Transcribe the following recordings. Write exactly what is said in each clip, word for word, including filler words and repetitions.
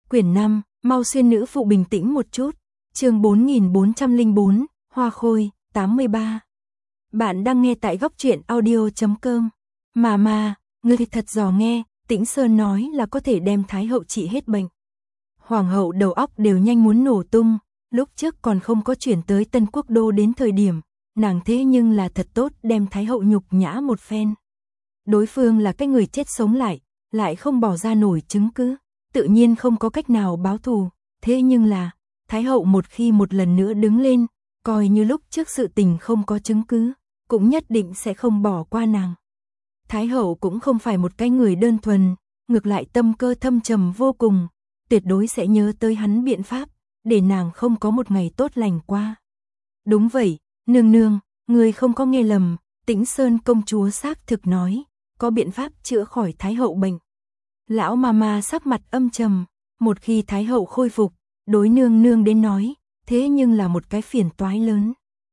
Quyển năm, mau xuyên nữ phụ bình tĩnh một chút. Chương bốn nghìn bốn trăm lẻ bốn, Hoa Khôi, tám mươi ba. Bạn đang nghe tại góc truyện audio chấm com. Mà mà, ngươi thì thật dò nghe, Tĩnh Sơn nói là có thể đem Thái hậu trị hết bệnh. Hoàng hậu đầu óc đều nhanh muốn nổ tung, lúc trước còn không có chuyển tới Tân Quốc đô đến thời điểm, nàng thế nhưng là thật tốt đem Thái hậu nhục nhã một phen. Đối phương là cái người chết sống lại, lại không bỏ ra nổi chứng cứ, tự nhiên không có cách nào báo thù, thế nhưng là, Thái hậu một khi một lần nữa đứng lên, coi như lúc trước sự tình không có chứng cứ, cũng nhất định sẽ không bỏ qua nàng. Thái hậu cũng không phải một cái người đơn thuần, ngược lại tâm cơ thâm trầm vô cùng, tuyệt đối sẽ nhớ tới hắn biện pháp, để nàng không có một ngày tốt lành qua. Đúng vậy, nương nương, người không có nghe lầm, Tĩnh Sơn công chúa xác thực nói, có biện pháp chữa khỏi Thái hậu bệnh. Lão mama sắc mặt âm trầm, một khi Thái hậu khôi phục, đối nương nương đến nói, thế nhưng là một cái phiền toái lớn.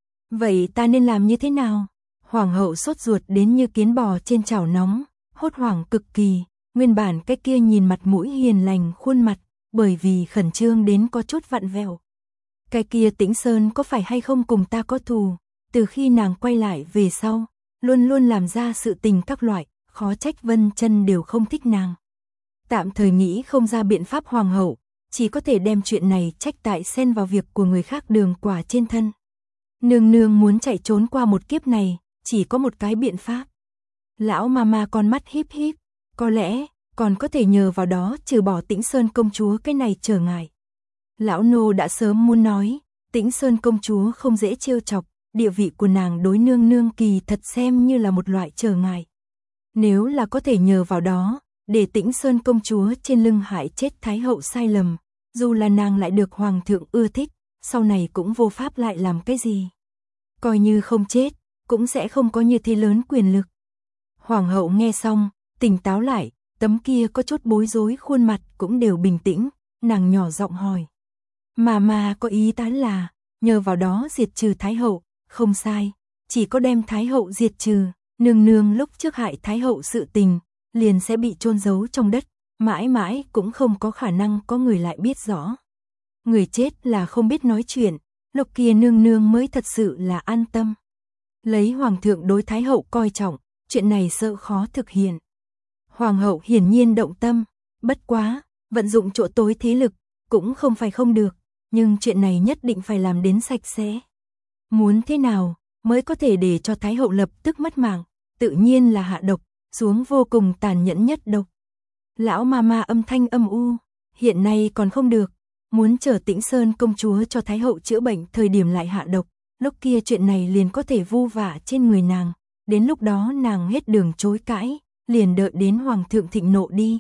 Vậy ta nên làm như thế nào? Hoàng hậu sốt ruột đến như kiến bò trên chảo nóng, hốt hoảng cực kỳ, nguyên bản cái kia nhìn mặt mũi hiền lành khuôn mặt, bởi vì khẩn trương đến có chút vặn vẹo. Cái kia Tĩnh Sơn có phải hay không cùng ta có thù, từ khi nàng quay lại về sau, luôn luôn làm ra sự tình các loại, khó trách Vân Chân đều không thích nàng. Tạm thời nghĩ không ra biện pháp hoàng hậu, chỉ có thể đem chuyện này trách tại xen vào việc của người khác Đường Quả trên thân. Nương nương muốn chạy trốn qua một kiếp này, chỉ có một cái biện pháp. Lão mama con mắt híp híp, có lẽ còn có thể nhờ vào đó trừ bỏ Tĩnh Sơn công chúa cái này trở ngại. Lão nô đã sớm muốn nói, Tĩnh Sơn công chúa không dễ trêu chọc, địa vị của nàng đối nương nương kỳ thật xem như là một loại trở ngại. Nếu là có thể nhờ vào đó, để Tĩnh Sơn công chúa trên lưng hại chết Thái hậu sai lầm, dù là nàng lại được hoàng thượng ưa thích, sau này cũng vô pháp lại làm cái gì. Coi như không chết, cũng sẽ không có như thế lớn quyền lực. Hoàng hậu nghe xong, tỉnh táo lại, tấm kia có chút bối rối khuôn mặt cũng đều bình tĩnh, nàng nhỏ giọng hỏi. Mà mà có ý tán là, nhờ vào đó diệt trừ Thái hậu, không sai, chỉ có đem Thái hậu diệt trừ, nương nương lúc trước hại Thái hậu sự tình, liền sẽ bị chôn giấu trong đất, mãi mãi cũng không có khả năng có người lại biết rõ. Người chết là không biết nói chuyện, lúc kia nương nương mới thật sự là an tâm. Lấy hoàng thượng đối Thái hậu coi trọng, chuyện này sợ khó thực hiện. Hoàng hậu hiển nhiên động tâm, bất quá, vận dụng chỗ tối thế lực, cũng không phải không được, nhưng chuyện này nhất định phải làm đến sạch sẽ. Muốn thế nào, mới có thể để cho Thái hậu lập tức mất mạng, tự nhiên là hạ độc, xuống vô cùng tàn nhẫn nhất độc. Lão mama âm thanh âm u, hiện nay còn không được, muốn chờ Tĩnh Sơn công chúa cho Thái hậu chữa bệnh thời điểm lại hạ độc, lúc kia chuyện này liền có thể vu vạ trên người nàng, đến lúc đó nàng hết đường chối cãi, liền đợi đến hoàng thượng thịnh nộ đi.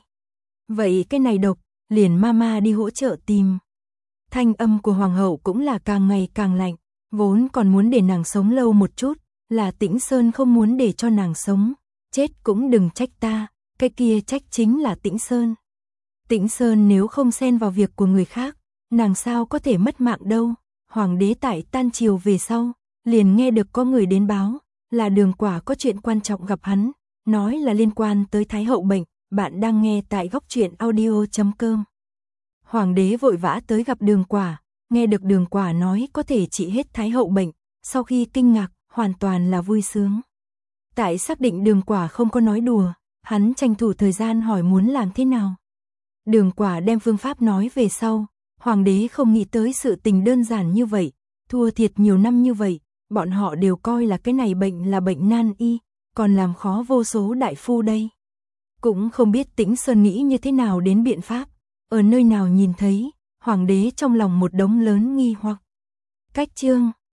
Vậy cái này độc, liền mama đi hỗ trợ tìm. Thanh âm của hoàng hậu cũng là càng ngày càng lạnh, vốn còn muốn để nàng sống lâu một chút, là Tĩnh Sơn không muốn để cho nàng sống, chết cũng đừng trách ta, cái kia trách chính là Tĩnh Sơn. Tĩnh Sơn nếu không xen vào việc của người khác, nàng sao có thể mất mạng đâu. Hoàng đế tại tan triều về sau, liền nghe được có người đến báo, là Đường Quả có chuyện quan trọng gặp hắn, nói là liên quan tới Thái hậu bệnh, bạn đang nghe tại góc truyện audio chấm com. Hoàng đế vội vã tới gặp Đường Quả, nghe được Đường Quả nói có thể trị hết Thái hậu bệnh, sau khi kinh ngạc, hoàn toàn là vui sướng. Tại xác định Đường Quả không có nói đùa, hắn tranh thủ thời gian hỏi muốn làm thế nào. Đường Quả đem phương pháp nói về sau, hoàng đế không nghĩ tới sự tình đơn giản như vậy, thua thiệt nhiều năm như vậy, bọn họ đều coi là cái này bệnh là bệnh nan y, còn làm khó vô số đại phu đây. Cũng không biết Tĩnh Sơn nghĩ như thế nào đến biện pháp, ở nơi nào nhìn thấy, hoàng đế trong lòng một đống lớn nghi hoặc. Cách chương